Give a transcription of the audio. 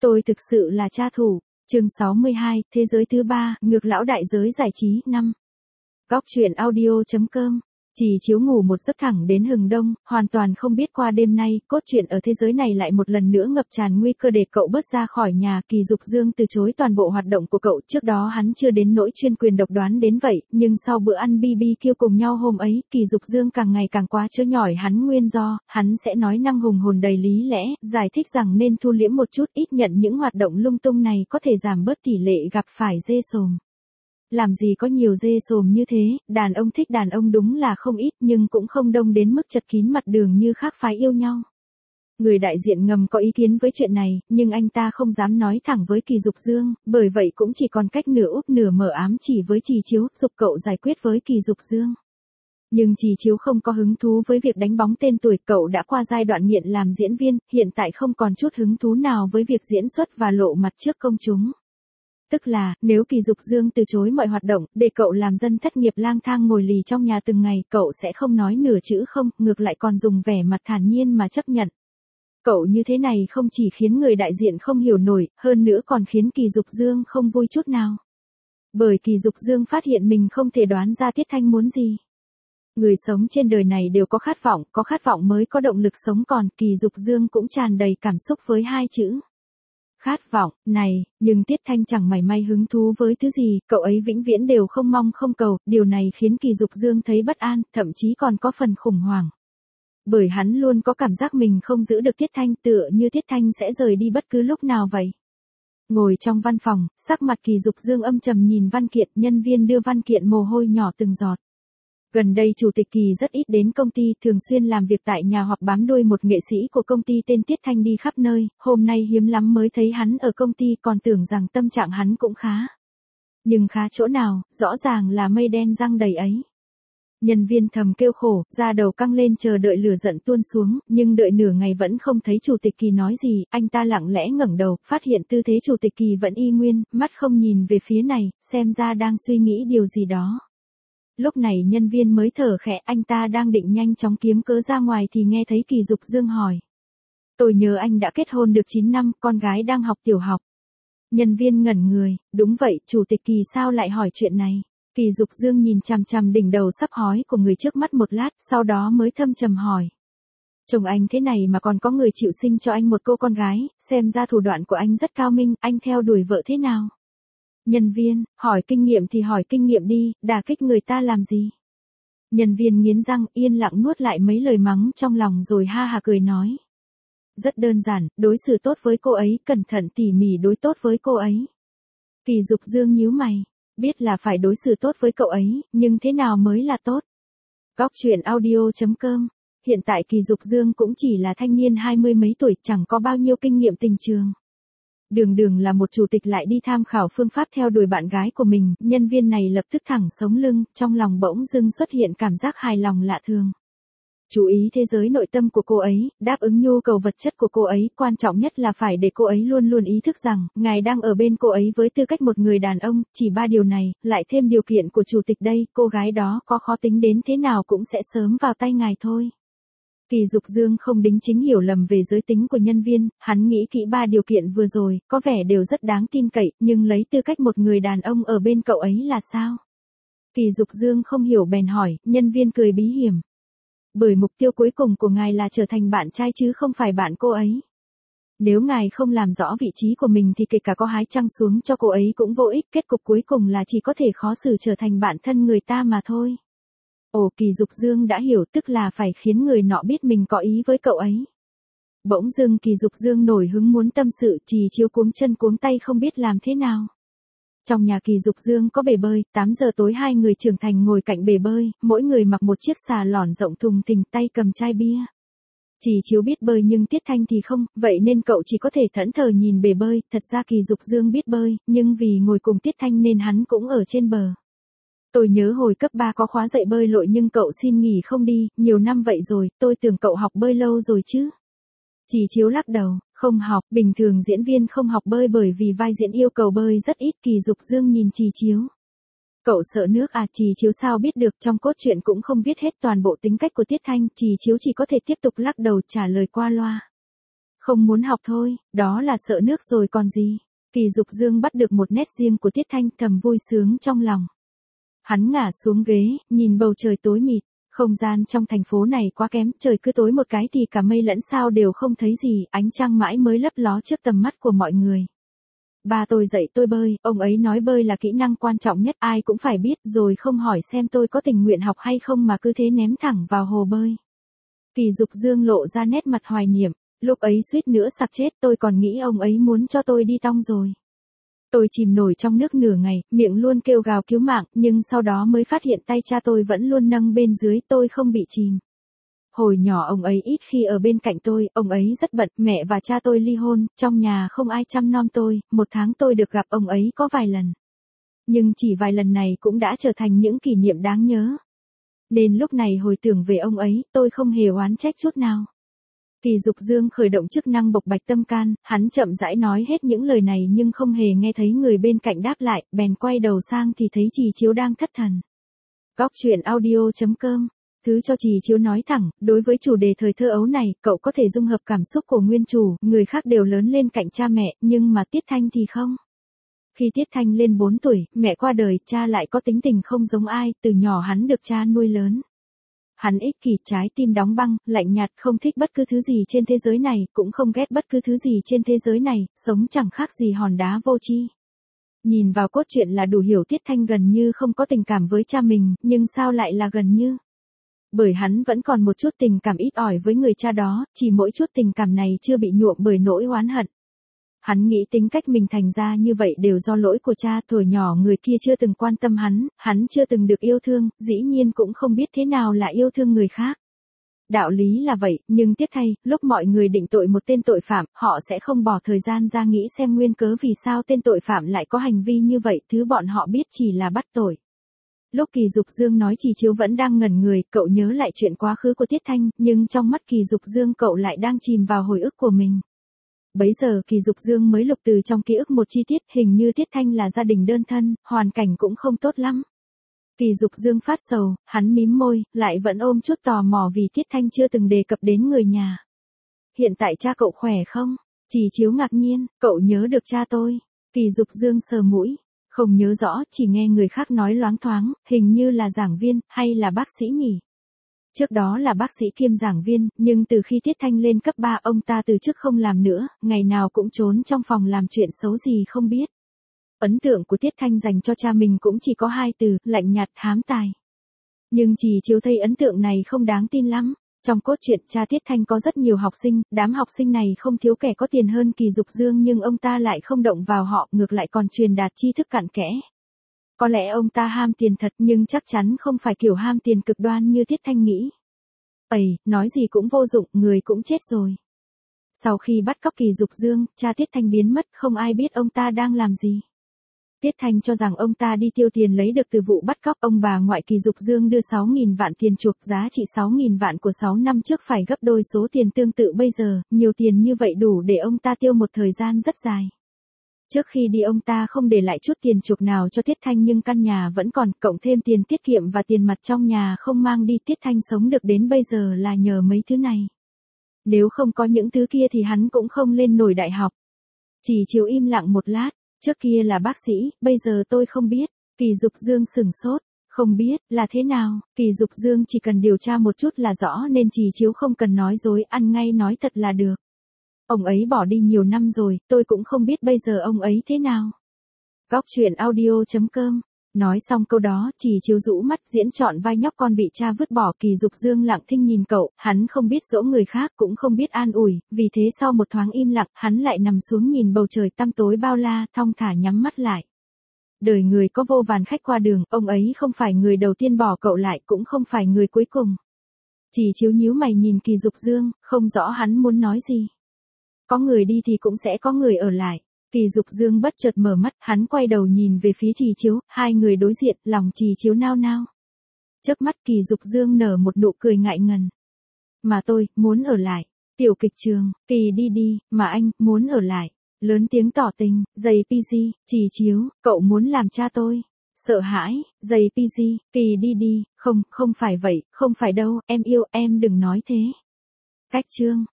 Tôi thực sự là cha thủ. Chương 62, Thế giới thứ ba, ngược lão đại giới giải trí 5. Góc truyện audio.com. Chỉ chiếu ngủ một giấc thẳng đến hừng đông, hoàn toàn không biết qua đêm nay, cốt truyện ở thế giới này lại một lần nữa ngập tràn nguy cơ để cậu bớt ra khỏi nhà. Kỳ Dục Dương từ chối toàn bộ hoạt động của cậu, trước đó hắn chưa đến nỗi chuyên quyền độc đoán đến vậy, nhưng sau bữa ăn BBQ cùng nhau hôm ấy, Kỳ Dục Dương càng ngày càng quá chớ nhỏi hắn nguyên do, hắn sẽ nói năng hùng hồn đầy lý lẽ, giải thích rằng nên thu liễm một chút, ít nhận những hoạt động lung tung này có thể giảm bớt tỷ lệ gặp phải dê sồm. Làm gì có nhiều dê sồm như thế, đàn ông thích đàn ông đúng là không ít nhưng cũng không đông đến mức chật kín mặt đường như khác phái yêu nhau. Người đại diện ngầm có ý kiến với chuyện này, nhưng anh ta không dám nói thẳng với Kỳ Dục Dương, bởi vậy cũng chỉ còn cách nửa úp nửa mở ám chỉ với Trì Chiếu, giục cậu giải quyết với Kỳ Dục Dương. Nhưng Trì Chiếu không có hứng thú với việc đánh bóng tên tuổi, cậu đã qua giai đoạn nghiện làm diễn viên, hiện tại không còn chút hứng thú nào với việc diễn xuất và lộ mặt trước công chúng. Tức là, nếu Kỳ Dục Dương từ chối mọi hoạt động, để cậu làm dân thất nghiệp lang thang ngồi lì trong nhà từng ngày, cậu sẽ không nói nửa chữ không, ngược lại còn dùng vẻ mặt thản nhiên mà chấp nhận. Cậu như thế này không chỉ khiến người đại diện không hiểu nổi, hơn nữa còn khiến Kỳ Dục Dương không vui chút nào. Bởi Kỳ Dục Dương phát hiện mình không thể đoán ra Tiết Thanh muốn gì. Người sống trên đời này đều có khát vọng mới có động lực sống, còn Kỳ Dục Dương cũng tràn đầy cảm xúc với hai chữ khát vọng này, nhưng Tiết Thanh chẳng mảy may hứng thú với thứ gì, cậu ấy vĩnh viễn đều không mong không cầu, điều này khiến Kỳ Dục Dương thấy bất an, thậm chí còn có phần khủng hoảng. Bởi hắn luôn có cảm giác mình không giữ được Tiết Thanh, tựa như Tiết Thanh sẽ rời đi bất cứ lúc nào vậy. Ngồi trong văn phòng, sắc mặt Kỳ Dục Dương âm trầm nhìn văn kiện, nhân viên đưa văn kiện mồ hôi nhỏ từng giọt. Gần đây Chủ tịch Kỳ rất ít đến công ty, thường xuyên làm việc tại nhà hoặc bám đuôi một nghệ sĩ của công ty tên Tiết Thanh đi khắp nơi, hôm nay hiếm lắm mới thấy hắn ở công ty, còn tưởng rằng tâm trạng hắn cũng khá. Nhưng khá chỗ nào, rõ ràng là mây đen giăng đầy ấy. Nhân viên thầm kêu khổ, da đầu căng lên chờ đợi lửa giận tuôn xuống, nhưng đợi nửa ngày vẫn không thấy Chủ tịch Kỳ nói gì, anh ta lặng lẽ ngẩng đầu, phát hiện tư thế Chủ tịch Kỳ vẫn y nguyên, mắt không nhìn về phía này, xem ra đang suy nghĩ điều gì đó. Lúc này nhân viên mới thở khẽ, anh ta đang định nhanh chóng kiếm cớ ra ngoài thì nghe thấy Kỳ Dục Dương hỏi. Tôi nhớ anh đã kết hôn được 9 năm, con gái đang học tiểu học. Nhân viên ngẩn người, đúng vậy, Chủ tịch Kỳ sao lại hỏi chuyện này? Kỳ Dục Dương nhìn chằm chằm đỉnh đầu sắp hói của người trước mắt một lát, sau đó mới thâm trầm hỏi. Chồng anh thế này mà còn có người chịu sinh cho anh một cô con gái, xem ra thủ đoạn của anh rất cao minh, anh theo đuổi vợ thế nào? Nhân viên, hỏi kinh nghiệm thì hỏi kinh nghiệm đi, đả kích người ta làm gì? Nhân viên nghiến răng, yên lặng nuốt lại mấy lời mắng trong lòng rồi ha hả cười nói. Rất đơn giản, đối xử tốt với cô ấy, cẩn thận tỉ mỉ đối tốt với cô ấy. Kỳ Dục Dương nhíu mày, biết là phải đối xử tốt với cậu ấy, nhưng thế nào mới là tốt? Góc truyện audio.com. Hiện tại Kỳ Dục Dương cũng chỉ là thanh niên 20 mấy tuổi, chẳng có bao nhiêu kinh nghiệm tình trường. Đường là một chủ tịch lại đi tham khảo phương pháp theo đuổi bạn gái của mình, nhân viên này lập tức thẳng sống lưng, trong lòng bỗng dưng xuất hiện cảm giác hài lòng lạ thường. Chú ý thế giới nội tâm của cô ấy, đáp ứng nhu cầu vật chất của cô ấy, quan trọng nhất là phải để cô ấy luôn luôn ý thức rằng, ngài đang ở bên cô ấy với tư cách một người đàn ông, chỉ 3 điều này, lại thêm điều kiện của chủ tịch đây, cô gái đó có khó tính đến thế nào cũng sẽ sớm vào tay ngài thôi. Kỳ Dục Dương không đính chính hiểu lầm về giới tính của nhân viên, hắn nghĩ kỹ 3 điều kiện vừa rồi, có vẻ đều rất đáng tin cậy, nhưng lấy tư cách một người đàn ông ở bên cậu ấy là sao? Kỳ Dục Dương không hiểu bèn hỏi, nhân viên cười bí hiểm. Bởi mục tiêu cuối cùng của ngài là trở thành bạn trai chứ không phải bạn cô ấy. Nếu ngài không làm rõ vị trí của mình thì kể cả có hái trăng xuống cho cô ấy cũng vô ích, kết cục cuối cùng là chỉ có thể khó xử trở thành bạn thân người ta mà thôi. Ồ, Kỳ Dục Dương đã hiểu, tức là phải khiến người nọ biết mình có ý với cậu ấy. Bỗng dưng Kỳ Dục Dương nổi hứng muốn tâm sự, Trì Chiếu cuống chân cuống tay không biết làm thế nào. Trong nhà Kỳ Dục Dương có bể bơi, 8 giờ tối hai người trưởng thành ngồi cạnh bể bơi, mỗi người mặc một chiếc xà lỏn rộng thùng thình, tay cầm chai bia. Trì Chiếu biết bơi nhưng Tiết Thanh thì không, vậy nên cậu chỉ có thể thẫn thờ nhìn bể bơi, thật ra Kỳ Dục Dương biết bơi, nhưng vì ngồi cùng Tiết Thanh nên hắn cũng ở trên bờ. Tôi nhớ hồi cấp 3 có khóa dạy bơi lội nhưng cậu xin nghỉ không đi, nhiều năm vậy rồi, tôi tưởng cậu học bơi lâu rồi chứ. Trì Chiếu lắc đầu, không học, bình thường diễn viên không học bơi bởi vì vai diễn yêu cầu bơi rất ít. Kỳ Dục Dương nhìn Trì Chiếu. Cậu sợ nước à? Trì Chiếu sao biết được, trong cốt truyện cũng không viết hết toàn bộ tính cách của Tiết Thanh, Trì Chiếu chỉ có thể tiếp tục lắc đầu trả lời qua loa. Không muốn học thôi, đó là sợ nước rồi còn gì. Kỳ Dục Dương bắt được một nét riêng của Tiết Thanh, thầm vui sướng trong lòng. Hắn ngả xuống ghế, nhìn bầu trời tối mịt. Không gian trong thành phố này quá kém, trời cứ tối một cái thì cả mây lẫn sao đều không thấy gì, ánh trăng mãi mới lấp ló trước tầm mắt của mọi người. Ba tôi dạy tôi bơi, ông ấy nói bơi là kỹ năng quan trọng nhất, ai cũng phải biết, rồi không hỏi xem tôi có tình nguyện học hay không mà cứ thế ném thẳng vào hồ bơi. Kỳ Dục Dương lộ ra nét mặt hoài niệm, lúc ấy suýt nữa sặc chết, tôi còn nghĩ ông ấy muốn cho tôi đi tong rồi. Tôi chìm nổi trong nước nửa ngày, miệng luôn kêu gào cứu mạng, nhưng sau đó mới phát hiện tay cha tôi vẫn luôn nâng bên dưới, tôi không bị chìm. Hồi nhỏ ông ấy ít khi ở bên cạnh tôi, ông ấy rất bận, mẹ và cha tôi ly hôn, trong nhà không ai chăm nom tôi, một tháng tôi được gặp ông ấy có vài lần. Nhưng chỉ vài lần này cũng đã trở thành những kỷ niệm đáng nhớ. Nên lúc này hồi tưởng về ông ấy, tôi không hề oán trách chút nào. Kỳ Dục Dương khởi động chức năng bộc bạch tâm can, hắn chậm rãi nói hết những lời này nhưng không hề nghe thấy người bên cạnh đáp lại, bèn quay đầu sang thì thấy Trì Chiếu đang thất thần. Góc truyện audio.com. Thứ cho Trì Chiếu nói thẳng, đối với chủ đề thời thơ ấu này, cậu có thể dung hợp cảm xúc của nguyên chủ, người khác đều lớn lên cạnh cha mẹ, nhưng mà Tiết Thanh thì không. Khi Tiết Thanh lên 4 tuổi, mẹ qua đời, cha lại có tính tình không giống ai, từ nhỏ hắn được cha nuôi lớn. Hắn ích kỷ, trái tim đóng băng, lạnh nhạt, không thích bất cứ thứ gì trên thế giới này, cũng không ghét bất cứ thứ gì trên thế giới này, sống chẳng khác gì hòn đá vô tri. Nhìn vào cốt truyện là đủ hiểu Tiết Thanh gần như không có tình cảm với cha mình, nhưng sao lại là gần như? Bởi hắn vẫn còn một chút tình cảm ít ỏi với người cha đó, chỉ mỗi chút tình cảm này chưa bị nhuộm bởi nỗi oán hận. Hắn nghĩ tính cách mình thành ra như vậy đều do lỗi của cha, thuở nhỏ người kia chưa từng quan tâm hắn chưa từng được yêu thương, dĩ nhiên cũng không biết thế nào là yêu thương người khác. Đạo lý là vậy, nhưng tiếc thay, lúc mọi người định tội một tên tội phạm, họ sẽ không bỏ thời gian ra nghĩ xem nguyên cớ vì sao tên tội phạm lại có hành vi như vậy, thứ bọn họ biết chỉ là bắt tội. Lúc Kỳ Dục Dương nói Trì Chiếu vẫn đang ngẩn người, cậu nhớ lại chuyện quá khứ của Tiết Thanh, nhưng trong mắt Kỳ Dục Dương cậu lại đang chìm vào hồi ức của mình. Bấy giờ Kỳ Dục Dương mới lục từ trong ký ức một chi tiết, hình như Tiết Thanh là gia đình đơn thân, hoàn cảnh cũng không tốt lắm. Kỳ Dục Dương phát sầu, hắn mím môi, lại vẫn ôm chút tò mò vì Tiết Thanh chưa từng đề cập đến người nhà. Hiện tại cha cậu khỏe không? Trì Chiếu ngạc nhiên, cậu nhớ được cha tôi. Kỳ Dục Dương sờ mũi, không nhớ rõ, chỉ nghe người khác nói loáng thoáng, hình như là giảng viên, hay là bác sĩ nhỉ? Trước đó là bác sĩ kiêm giảng viên, nhưng từ khi Tiết Thanh lên cấp 3 ông ta từ chức không làm nữa, ngày nào cũng trốn trong phòng làm chuyện xấu gì không biết. Ấn tượng của Tiết Thanh dành cho cha mình cũng chỉ có 2 từ, lạnh nhạt, hám tài. Nhưng Trì Chiếu thấy ấn tượng này không đáng tin lắm. Trong cốt truyện cha Tiết Thanh có rất nhiều học sinh, đám học sinh này không thiếu kẻ có tiền hơn Kỳ Dục Dương nhưng ông ta lại không động vào họ, ngược lại còn truyền đạt tri thức cặn kẽ. Có lẽ ông ta ham tiền thật nhưng chắc chắn không phải kiểu ham tiền cực đoan như Tiết Thanh nghĩ. Ây, nói gì cũng vô dụng, người cũng chết rồi. Sau khi bắt cóc Kỳ Dục Dương, cha Tiết Thanh biến mất, không ai biết ông ta đang làm gì. Tiết Thanh cho rằng ông ta đi tiêu tiền lấy được từ vụ bắt cóc, ông bà ngoại Kỳ Dục Dương đưa 6.000 vạn tiền chuộc, giá trị 6.000 vạn của 6 năm trước phải gấp đôi số tiền tương tự bây giờ, nhiều tiền như vậy đủ để ông ta tiêu một thời gian rất dài. Trước khi đi ông ta không để lại chút tiền chuộc nào cho Tiết Thanh nhưng căn nhà vẫn còn, cộng thêm tiền tiết kiệm và tiền mặt trong nhà không mang đi, Tiết Thanh sống được đến bây giờ là nhờ mấy thứ này. Nếu không có những thứ kia thì hắn cũng không lên nổi đại học. Trì Chiếu im lặng một lát, trước kia là bác sĩ, bây giờ tôi không biết. Kỳ Dục Dương sửng sốt, không biết, là thế nào? Kỳ Dục Dương chỉ cần điều tra một chút là rõ nên Trì Chiếu không cần nói dối, ăn ngay nói thật là được. Ông ấy bỏ đi nhiều năm rồi, tôi cũng không biết bây giờ ông ấy thế nào. Góc truyện audio.com. Nói xong câu đó, Trì Chiếu rũ mắt diễn trọn vai nhóc con bị cha vứt bỏ. Kỳ Dục Dương lặng thinh nhìn cậu, hắn không biết dỗ người khác, cũng không biết an ủi, vì thế sau một thoáng im lặng, hắn lại nằm xuống nhìn bầu trời tăm tối bao la, thong thả nhắm mắt lại. Đời người có vô vàn khách qua đường, ông ấy không phải người đầu tiên bỏ cậu lại, cũng không phải người cuối cùng. Trì Chiếu nhíu mày nhìn Kỳ Dục Dương, không rõ hắn muốn nói gì. Có người đi thì cũng sẽ có người ở lại. Kỳ Dục Dương bất chợt mở mắt, hắn quay đầu nhìn về phía Trì Chiếu, hai người đối diện, lòng Trì Chiếu nao nao. Chớp mắt Kỳ Dục Dương nở một nụ cười ngại ngần. Mà tôi, muốn ở lại. Tiểu kịch trường, Kỳ đi đi, mà anh, muốn ở lại. Lớn tiếng tỏ tình, giày PG, Trì Chiếu, cậu muốn làm cha tôi. Sợ hãi, giày PG, Kỳ đi đi, không phải vậy, không phải đâu, em yêu, em đừng nói thế. Cách chương.